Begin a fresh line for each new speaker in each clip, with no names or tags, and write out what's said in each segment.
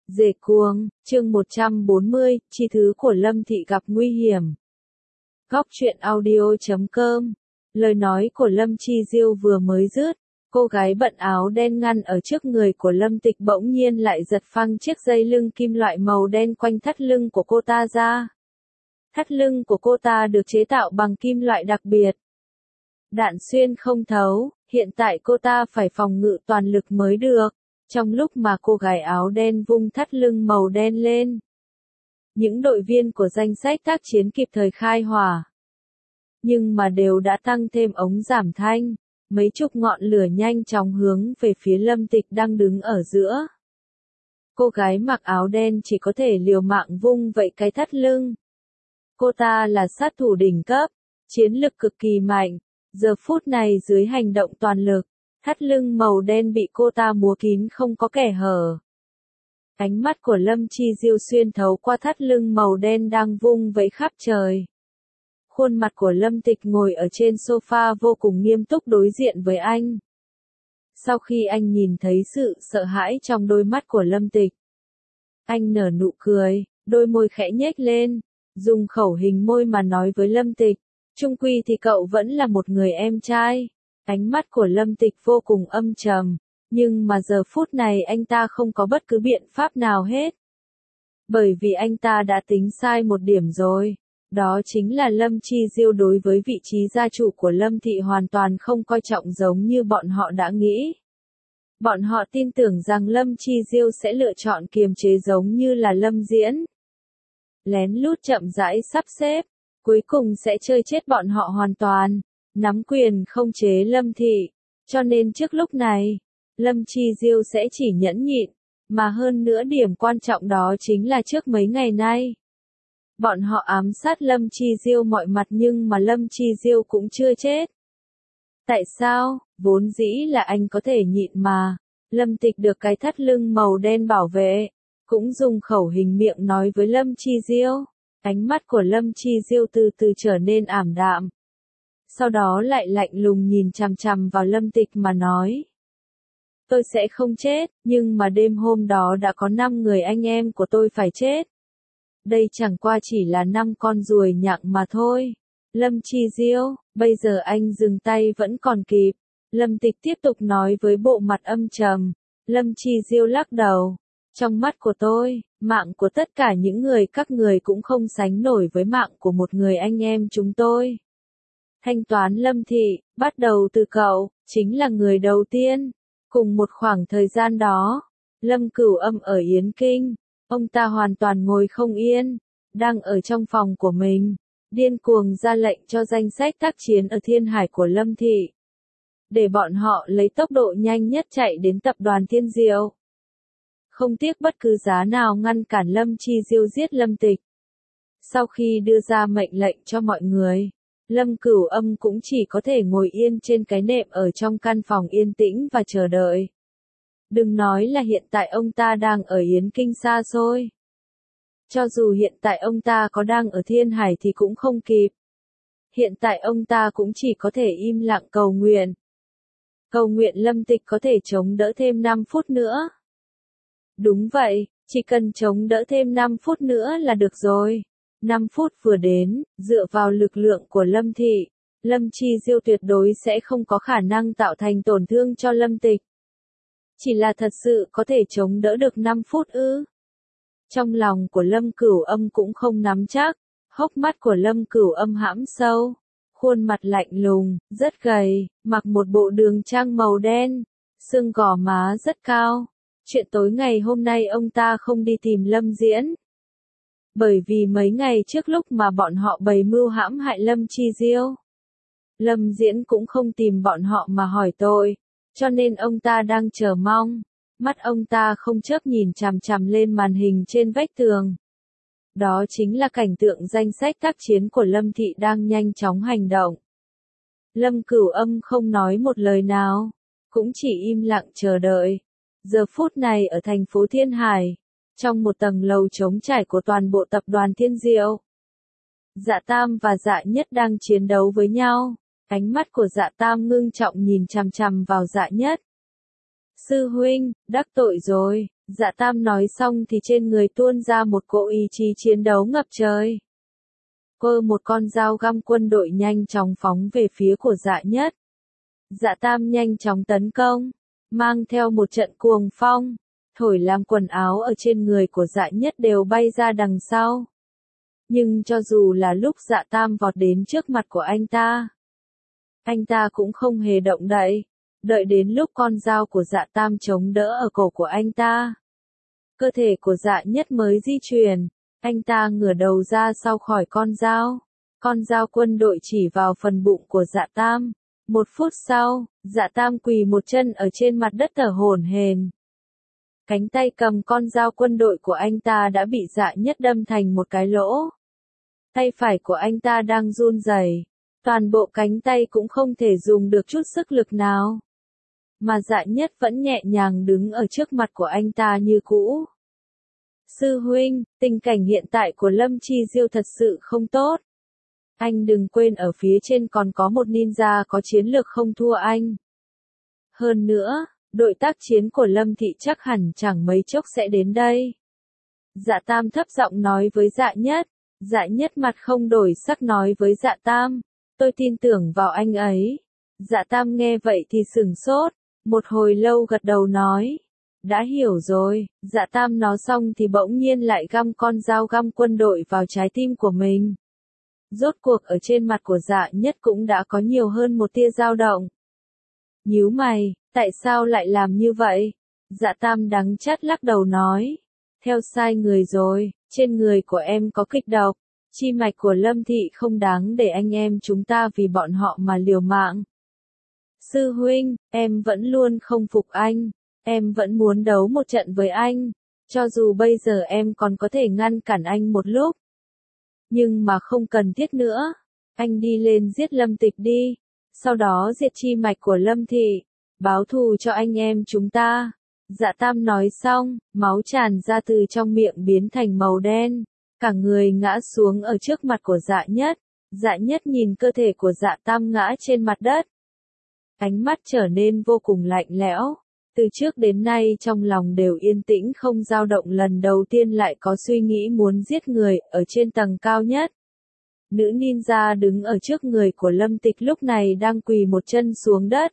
Dề cuồng, chương 140, chi thứ của Lâm Thị gặp nguy hiểm. Góc truyện audio.com. Lời nói của Lâm Chi Diêu vừa mới dứt, cô gái bận áo đen ngăn ở trước người của Lâm Tịch bỗng nhiên lại giật phăng chiếc dây lưng kim loại màu đen quanh thắt lưng của cô ta ra. Thắt lưng của cô ta được chế tạo bằng kim loại đặc biệt. Đạn xuyên không thấu, hiện tại cô ta phải phòng ngự toàn lực mới được. Trong lúc mà cô gái áo đen vung thắt lưng màu đen lên, những đội viên của danh sách tác chiến kịp thời khai hỏa. Nhưng mà đều đã tăng thêm ống giảm thanh, mấy chục ngọn lửa nhanh chóng hướng về phía Lâm Tịch đang đứng ở giữa. Cô gái mặc áo đen chỉ có thể liều mạng vung vậy cái thắt lưng. Cô ta là sát thủ đỉnh cấp, chiến lực cực kỳ mạnh, giờ phút này dưới hành động toàn lực. Thắt lưng màu đen bị cô ta múa kín không có kẻ hở. Ánh mắt của Lâm Chi Diêu xuyên thấu qua thắt lưng màu đen đang vung vẫy khắp trời. Khuôn mặt của Lâm Tịch ngồi ở trên sofa vô cùng nghiêm túc đối diện với anh. Sau khi anh nhìn thấy sự sợ hãi trong đôi mắt của Lâm Tịch, anh nở nụ cười, đôi môi khẽ nhếch lên, dùng khẩu hình môi mà nói với Lâm Tịch, chung quy thì cậu vẫn là một người em trai. Ánh mắt của Lâm Tịch vô cùng âm trầm, nhưng mà giờ phút này anh ta không có bất cứ biện pháp nào hết. Bởi vì anh ta đã tính sai một điểm rồi, đó chính là Lâm Chi Diêu đối với vị trí gia chủ của Lâm Thị hoàn toàn không coi trọng giống như bọn họ đã nghĩ. Bọn họ tin tưởng rằng Lâm Chi Diêu sẽ lựa chọn kiềm chế giống như là Lâm Diễn. Lén lút chậm rãi sắp xếp, cuối cùng sẽ chơi chết bọn họ hoàn toàn. Nắm quyền không chế Lâm Thị, cho nên trước lúc này, Lâm Chi Diêu sẽ chỉ nhẫn nhịn, mà hơn nữa điểm quan trọng đó chính là trước mấy ngày nay. Bọn họ ám sát Lâm Chi Diêu mọi mặt nhưng mà Lâm Chi Diêu cũng chưa chết. Tại sao? Vốn dĩ là anh có thể nhịn mà. Lâm Tịch được cái thắt lưng màu đen bảo vệ, cũng dùng khẩu hình miệng nói với Lâm Chi Diêu. Ánh mắt của Lâm Chi Diêu từ từ trở nên ảm đạm. Sau đó lại lạnh lùng nhìn chằm chằm vào Lâm Tịch mà nói. Tôi sẽ không chết, nhưng mà đêm hôm đó đã có 5 người anh em của tôi phải chết. Đây chẳng qua chỉ là 5 con ruồi nhặng mà thôi. Lâm Chi Diêu, bây giờ anh dừng tay vẫn còn kịp. Lâm Tịch tiếp tục nói với bộ mặt âm trầm. Lâm Chi Diêu lắc đầu. Trong mắt của tôi, mạng của tất cả những người các người cũng không sánh nổi với mạng của một người anh em chúng tôi. Thanh toán Lâm Thị, bắt đầu từ cậu, chính là người đầu tiên. Cùng một khoảng thời gian đó, Lâm Cửu Âm ở Yến Kinh, ông ta hoàn toàn ngồi không yên, đang ở trong phòng của mình, điên cuồng ra lệnh cho danh sách tác chiến ở Thiên Hải của Lâm Thị. Để bọn họ lấy tốc độ nhanh nhất chạy đến tập đoàn Thiên Diệu. Không tiếc bất cứ giá nào ngăn cản Lâm Chi Diêu giết Lâm Tịch. Sau khi đưa ra mệnh lệnh cho mọi người, Lâm Cửu Âm cũng chỉ có thể ngồi yên trên cái nệm ở trong căn phòng yên tĩnh và chờ đợi. Đừng nói là hiện tại ông ta đang ở Yến Kinh xa xôi. Cho dù hiện tại ông ta có đang ở Thiên Hải thì cũng không kịp. Hiện tại ông ta cũng chỉ có thể im lặng cầu nguyện. Cầu nguyện Lâm Tịch có thể chống đỡ thêm 5 phút nữa. Đúng vậy, chỉ cần chống đỡ thêm 5 phút nữa là được rồi. 5 phút vừa đến, dựa vào lực lượng của Lâm Thị, Lâm Chi Diêu tuyệt đối sẽ không có khả năng tạo thành tổn thương cho Lâm Tịch. Chỉ là thật sự có thể chống đỡ được 5 phút ư? Trong lòng của Lâm Cửu Âm cũng không nắm chắc, hốc mắt của Lâm Cửu Âm hãm sâu, khuôn mặt lạnh lùng, rất gầy, mặc một bộ đường trang màu đen, xương gò má rất cao. Chuyện tối ngày hôm nay ông ta không đi tìm Lâm Diễn. Bởi vì mấy ngày trước lúc mà bọn họ bày mưu hãm hại Lâm Chi Diêu, Lâm Diễn cũng không tìm bọn họ mà hỏi tội, cho nên ông ta đang chờ mong. Mắt ông ta không chớp nhìn chằm chằm lên màn hình trên vách tường. Đó chính là cảnh tượng danh sách tác chiến của Lâm Thị đang nhanh chóng hành động. Lâm Cửu Âm không nói một lời nào, cũng chỉ im lặng chờ đợi. Giờ phút này ở thành phố Thiên Hải, trong một tầng lầu trống trải của toàn bộ tập đoàn Thiên Diệu, Dạ Tam và Dạ Nhất đang chiến đấu với nhau. Ánh mắt của Dạ Tam ngưng trọng nhìn chằm chằm vào Dạ Nhất. Sư huynh, đắc tội rồi. Dạ Tam nói xong thì trên người tuôn ra một cỗ ý chí chiến đấu ngập trời. Cơ một con dao găm quân đội nhanh chóng phóng về phía của Dạ Nhất. Dạ Tam nhanh chóng tấn công, mang theo một trận cuồng phong, thổi làm quần áo ở trên người của Dạ Nhất đều bay ra đằng sau. Nhưng cho dù là lúc Dạ Tam vọt đến trước mặt của anh ta cũng không hề động đậy, đợi đến lúc con dao của Dạ Tam chống đỡ ở cổ của anh ta. Cơ thể của Dạ Nhất mới di chuyển, anh ta ngửa đầu ra sau khỏi con dao quân đội chỉ vào phần bụng của Dạ Tam. 1 phút sau, Dạ Tam quỳ một chân ở trên mặt đất thở hổn hển. Cánh tay cầm con dao quân đội của anh ta đã bị Dạ Nhất đâm thành một cái lỗ. Tay phải của anh ta đang run rẩy, toàn bộ cánh tay cũng không thể dùng được chút sức lực nào. Mà Dạ Nhất vẫn nhẹ nhàng đứng ở trước mặt của anh ta như cũ. Sư huynh, tình cảnh hiện tại của Lâm Chi Diêu thật sự không tốt. Anh đừng quên ở phía trên còn có một ninja có chiến lược không thua anh. Hơn nữa, đội tác chiến của Lâm Thị chắc hẳn chẳng mấy chốc sẽ đến đây. Dạ Tam thấp giọng nói với Dạ Nhất. Dạ Nhất mặt không đổi sắc nói với Dạ Tam. Tôi tin tưởng vào anh ấy. Dạ Tam nghe vậy thì sửng sốt, một hồi lâu gật đầu nói. Đã hiểu rồi. Dạ Tam nói xong thì bỗng nhiên lại găm con dao găm quân đội vào trái tim của mình. Rốt cuộc ở trên mặt của Dạ Nhất cũng đã có nhiều hơn một tia dao động. Nhíu mày, tại sao lại làm như vậy? Dạ Tam đắng chát lắc đầu nói. Theo sai người rồi, trên người của em có kịch độc. Chi mạch của Lâm Thị không đáng để anh em chúng ta vì bọn họ mà liều mạng. Sư huynh, em vẫn luôn không phục anh. Em vẫn muốn đấu một trận với anh. Cho dù bây giờ em còn có thể ngăn cản anh một lúc. Nhưng mà không cần thiết nữa. Anh đi lên giết Lâm Tịch đi. Sau đó diệt chi mạch của Lâm Thị. Báo thù cho anh em chúng ta. Dạ Tam nói xong, máu tràn ra từ trong miệng biến thành màu đen. Cả người ngã xuống ở trước mặt của Dạ Nhất. Dạ Nhất nhìn cơ thể của Dạ Tam ngã trên mặt đất. Ánh mắt trở nên vô cùng lạnh lẽo. Từ trước đến nay trong lòng đều yên tĩnh không dao động, lần đầu tiên lại có suy nghĩ muốn giết người ở trên tầng cao nhất. Nữ ninja đứng ở trước người của Lâm Tịch lúc này đang quỳ một chân xuống đất.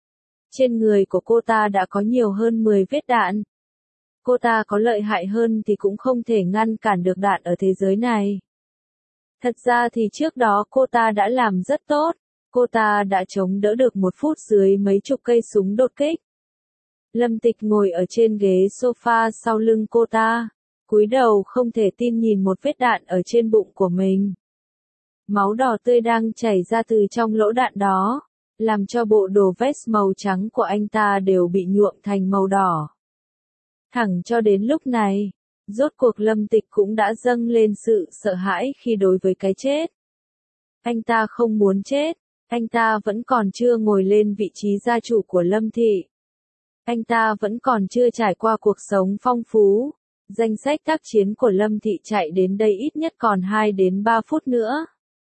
Trên người của cô ta đã có nhiều hơn 10 vết đạn. Cô ta có lợi hại hơn thì cũng không thể ngăn cản được đạn ở thế giới này. Thật ra thì trước đó cô ta đã làm rất tốt. Cô ta đã chống đỡ được 1 phút dưới mấy chục cây súng đột kích. Lâm Tịch ngồi ở trên ghế sofa sau lưng cô ta, cúi đầu không thể tin nhìn một vết đạn ở trên bụng của mình. Máu đỏ tươi đang chảy ra từ trong lỗ đạn đó, làm cho bộ đồ vest màu trắng của anh ta đều bị nhuộm thành màu đỏ. Thẳng cho đến lúc này, rốt cuộc Lâm Tịch cũng đã dâng lên sự sợ hãi khi đối với cái chết. Anh ta không muốn chết, anh ta vẫn còn chưa ngồi lên vị trí gia chủ của Lâm Thị. Anh ta vẫn còn chưa trải qua cuộc sống phong phú. Danh sách tác chiến của Lâm Thị chạy đến đây ít nhất còn 2 đến 3 phút nữa.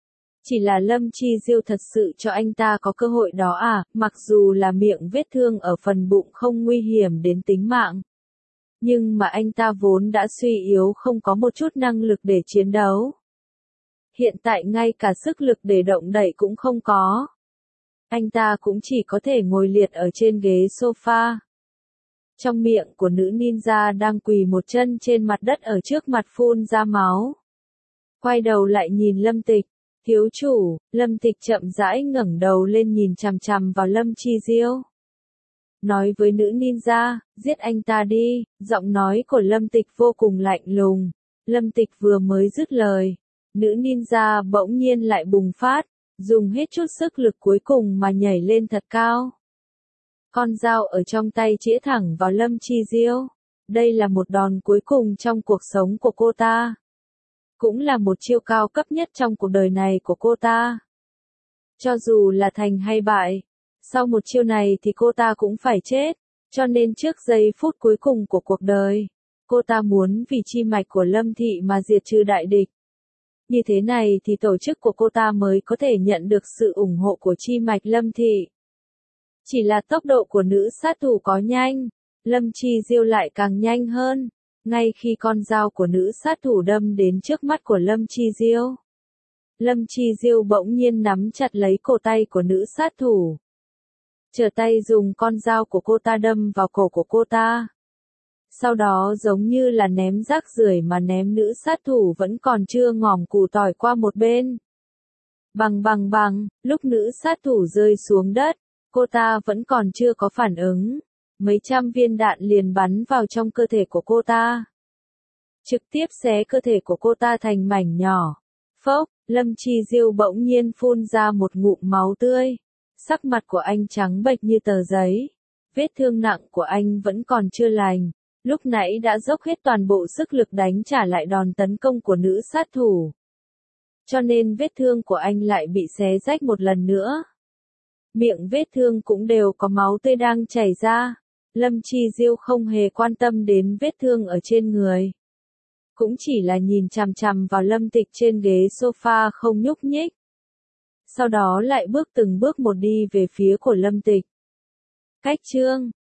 Chỉ là Lâm Chi Diêu thật sự cho anh ta có cơ hội đó à, mặc dù là miệng vết thương ở phần bụng không nguy hiểm đến tính mạng. Nhưng mà anh ta vốn đã suy yếu, không có một chút năng lực để chiến đấu. Hiện tại ngay cả sức lực để động đậy cũng không có. Anh ta cũng chỉ có thể ngồi liệt ở trên ghế sofa. Trong miệng của nữ ninja đang quỳ một chân trên mặt đất ở trước mặt phun ra máu. Quay đầu lại nhìn Lâm Tịch. Thiếu chủ. Lâm Tịch chậm rãi ngẩng đầu lên nhìn chằm chằm vào Lâm Chi Diêu. Nói với nữ ninja, giết anh ta đi. Giọng nói của Lâm Tịch vô cùng lạnh lùng. Lâm Tịch vừa mới dứt lời, nữ ninja bỗng nhiên lại bùng phát, dùng hết chút sức lực cuối cùng mà nhảy lên thật cao. Con dao ở trong tay chĩa thẳng vào Lâm Chi Diêu. Đây là một đòn cuối cùng trong cuộc sống của cô ta. Cũng là một chiêu cao cấp nhất trong cuộc đời này của cô ta. Cho dù là thành hay bại, sau một chiêu này thì cô ta cũng phải chết. Cho nên trước giây phút cuối cùng của cuộc đời, cô ta muốn vì chi mạch của Lâm Thị mà diệt trừ đại địch. Như thế này thì tổ chức của cô ta mới có thể nhận được sự ủng hộ của chi mạch Lâm Thị. Chỉ là tốc độ của nữ sát thủ có nhanh, Lâm Chi Diêu lại càng nhanh hơn. Ngay khi con dao của nữ sát thủ đâm đến trước mắt của Lâm Chi Diêu, Lâm Chi Diêu bỗng nhiên nắm chặt lấy cổ tay của nữ sát thủ. Trở tay dùng con dao của cô ta đâm vào cổ của cô ta. Sau đó giống như là ném rác rưởi mà ném nữ sát thủ vẫn còn chưa ngỏm củ tỏi qua một bên. Bằng bằng bằng, lúc nữ sát thủ rơi xuống đất, cô ta vẫn còn chưa có phản ứng. Mấy trăm viên đạn liền bắn vào trong cơ thể của cô ta. Trực tiếp xé cơ thể của cô ta thành mảnh nhỏ. Phốc, Lâm Chi Diêu bỗng nhiên phun ra một ngụm máu tươi. Sắc mặt của anh trắng bệch như tờ giấy. Vết thương nặng của anh vẫn còn chưa lành. Lúc nãy đã dốc hết toàn bộ sức lực đánh trả lại đòn tấn công của nữ sát thủ. Cho nên vết thương của anh lại bị xé rách một lần nữa. Miệng vết thương cũng đều có máu tươi đang chảy ra. Lâm Chi Diêu không hề quan tâm đến vết thương ở trên người. Cũng chỉ là nhìn chằm chằm vào Lâm Tịch trên ghế sofa không nhúc nhích. Sau đó lại bước từng bước một đi về phía của Lâm Tịch. Cách chương